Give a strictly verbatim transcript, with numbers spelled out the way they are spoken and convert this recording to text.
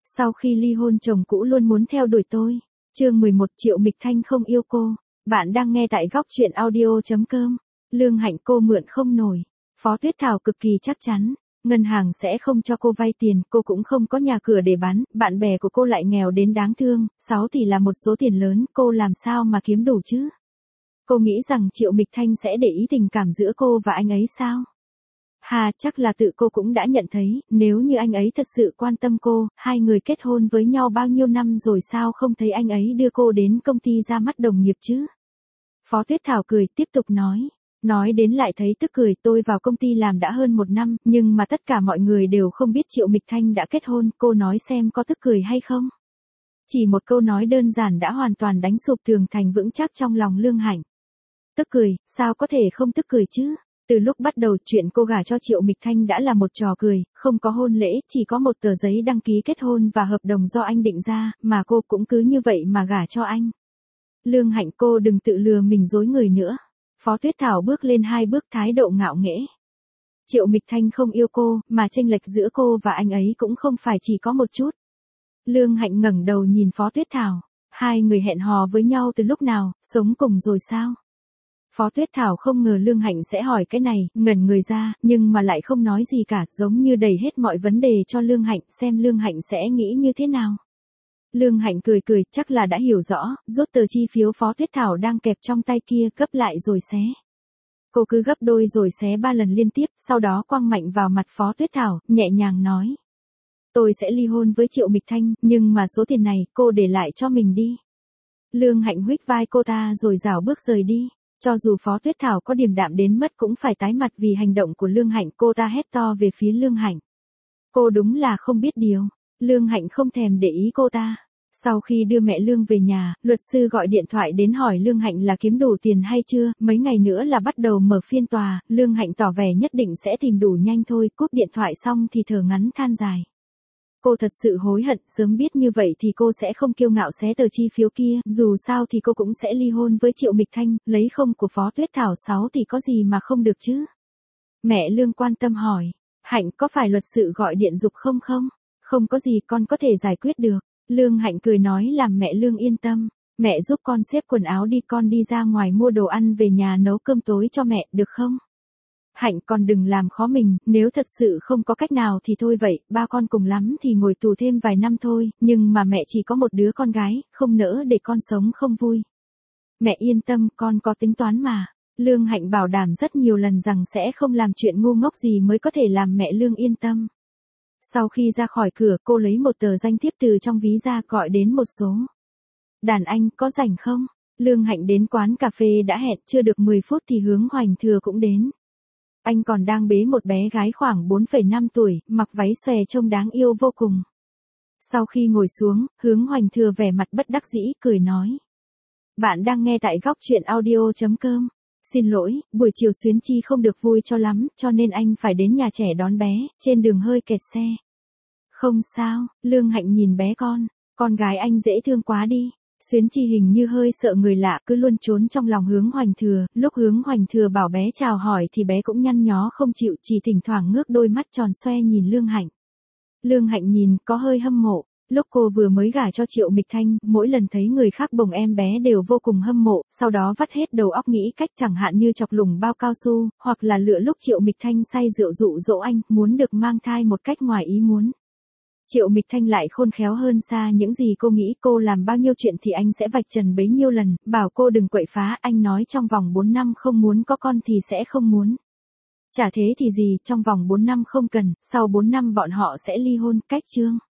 Sau khi ly hôn chồng cũ luôn muốn theo đuổi tôi. Chương mười một Triệu Mịch Thanh không yêu cô. Bạn đang nghe tại góc truyện audio.com. Lương Hạnh cô mượn không nổi. Phó Tuyết Thảo cực kỳ chắc chắn. Ngân hàng sẽ không cho cô vay tiền, cô cũng không có nhà cửa để bán, bạn bè của cô lại nghèo đến đáng thương, sáu tỷ là một số tiền lớn, cô làm sao mà kiếm đủ chứ? Cô nghĩ rằng Triệu Mịch Thanh sẽ để ý tình cảm giữa cô và anh ấy sao? Hà, chắc là tự cô cũng đã nhận thấy, nếu như anh ấy thật sự quan tâm cô, hai người kết hôn với nhau bao nhiêu năm rồi sao không thấy anh ấy đưa cô đến công ty ra mắt đồng nghiệp chứ? Phó Tuyết Thảo cười, tiếp tục nói. Nói đến lại thấy tức cười, tôi vào công ty làm đã hơn một năm, nhưng mà tất cả mọi người đều không biết Triệu Mịch Thanh đã kết hôn, cô nói xem có tức cười hay không? Chỉ một câu nói đơn giản đã hoàn toàn đánh sụp tường thành vững chắc trong lòng Lương Hạnh. Tức cười, sao có thể không tức cười chứ? Từ lúc bắt đầu chuyện cô gả cho Triệu Mịch Thanh đã là một trò cười, không có hôn lễ, chỉ có một tờ giấy đăng ký kết hôn và hợp đồng do anh định ra, mà cô cũng cứ như vậy mà gả cho anh. Lương Hạnh, cô đừng tự lừa mình dối người nữa. Phó Tuyết Thảo bước lên hai bước, thái độ ngạo nghễ. Triệu Mịch Thanh không yêu cô, mà chênh lệch giữa cô và anh ấy cũng không phải chỉ có một chút. Lương Hạnh ngẩng đầu nhìn Phó Tuyết Thảo. Hai người hẹn hò với nhau từ lúc nào, sống cùng rồi sao? Phó Tuyết Thảo không ngờ Lương Hạnh sẽ hỏi cái này, ngẩn người ra, nhưng mà lại không nói gì cả, giống như đầy hết mọi vấn đề cho Lương Hạnh, xem Lương Hạnh sẽ nghĩ như thế nào. Lương Hạnh cười cười, chắc là đã hiểu rõ, rút tờ chi phiếu Phó Tuyết Thảo đang kẹp trong tay kia, gấp lại rồi xé. Cô cứ gấp đôi rồi xé ba lần liên tiếp, sau đó quăng mạnh vào mặt Phó Tuyết Thảo, nhẹ nhàng nói. Tôi sẽ ly hôn với Triệu Mịch Thanh, nhưng mà số tiền này, cô để lại cho mình đi. Lương Hạnh huých vai cô ta rồi rảo bước rời đi. Cho dù Phó Tuyết Thảo có điềm đạm đến mất cũng phải tái mặt vì hành động của Lương Hạnh, cô ta hét to về phía Lương Hạnh. Cô đúng là không biết điều. Lương Hạnh không thèm để ý cô ta. Sau khi đưa mẹ Lương về nhà, luật sư gọi điện thoại đến hỏi Lương Hạnh là kiếm đủ tiền hay chưa, mấy ngày nữa là bắt đầu mở phiên tòa, Lương Hạnh tỏ vẻ nhất định sẽ tìm đủ nhanh thôi, cúp điện thoại xong thì thở ngắn than dài. Cô thật sự hối hận, sớm biết như vậy thì cô sẽ không kiêu ngạo xé tờ chi phiếu kia, dù sao thì cô cũng sẽ ly hôn với Triệu Mịch Thanh, lấy không của Phó Tuyết Thảo sáu thì có gì mà không được chứ. Mẹ Lương quan tâm hỏi, Hạnh có phải luật sự gọi điện giục không không? Không có gì, con có thể giải quyết được. Lương Hạnh cười nói làm mẹ Lương yên tâm, mẹ giúp con xếp quần áo đi, con đi ra ngoài mua đồ ăn về nhà nấu cơm tối cho mẹ, được không? Hạnh, con đừng làm khó mình, nếu thật sự không có cách nào thì thôi vậy, ba con cùng lắm thì ngồi tù thêm vài năm thôi, nhưng mà mẹ chỉ có một đứa con gái, không nỡ để con sống không vui. Mẹ yên tâm, con có tính toán mà. Lương Hạnh bảo đảm rất nhiều lần rằng sẽ không làm chuyện ngu ngốc gì mới có thể làm mẹ Lương yên tâm. Sau khi ra khỏi cửa, cô lấy một tờ danh thiếp từ trong ví ra gọi đến một số. Đàn anh, có rảnh không? Lương Hạnh đến quán cà phê đã hẹn, chưa được mười phút thì Hướng Hoành Thừa cũng đến. Anh còn đang bế một bé gái khoảng bốn phẩy năm tuổi, mặc váy xòe trông đáng yêu vô cùng. Sau khi ngồi xuống, Hướng Hoành Thừa vẻ mặt bất đắc dĩ, cười nói. Bạn đang nghe tại góc truyện audio.com. Xin lỗi, buổi chiều Xuyến Chi không được vui cho lắm, cho nên anh phải đến nhà trẻ đón bé, trên đường hơi kẹt xe. Không sao, Lương Hạnh nhìn bé con, con gái anh dễ thương quá đi. Xuyến Chi hình như hơi sợ người lạ, cứ luôn trốn trong lòng Hướng Hoành Thừa, lúc Hướng Hoành Thừa bảo bé chào hỏi thì bé cũng nhăn nhó không chịu, chỉ thỉnh thoảng ngước đôi mắt tròn xoe nhìn Lương Hạnh. Lương Hạnh nhìn, có hơi hâm mộ, lúc cô vừa mới gả cho Triệu Mịch Thanh, mỗi lần thấy người khác bồng em bé đều vô cùng hâm mộ, sau đó vắt hết đầu óc nghĩ cách chẳng hạn như chọc lủng bao cao su, hoặc là lựa lúc Triệu Mịch Thanh say rượu dụ dỗ anh, muốn được mang thai một cách ngoài ý muốn. Triệu Mịch Thanh lại khôn khéo hơn xa những gì cô nghĩ, cô làm bao nhiêu chuyện thì anh sẽ vạch trần bấy nhiêu lần, bảo cô đừng quậy phá, anh nói trong vòng bốn năm không muốn có con thì sẽ không muốn. Chả thế thì gì, trong vòng bốn năm không cần, sau bốn năm bọn họ sẽ ly hôn, cách chương.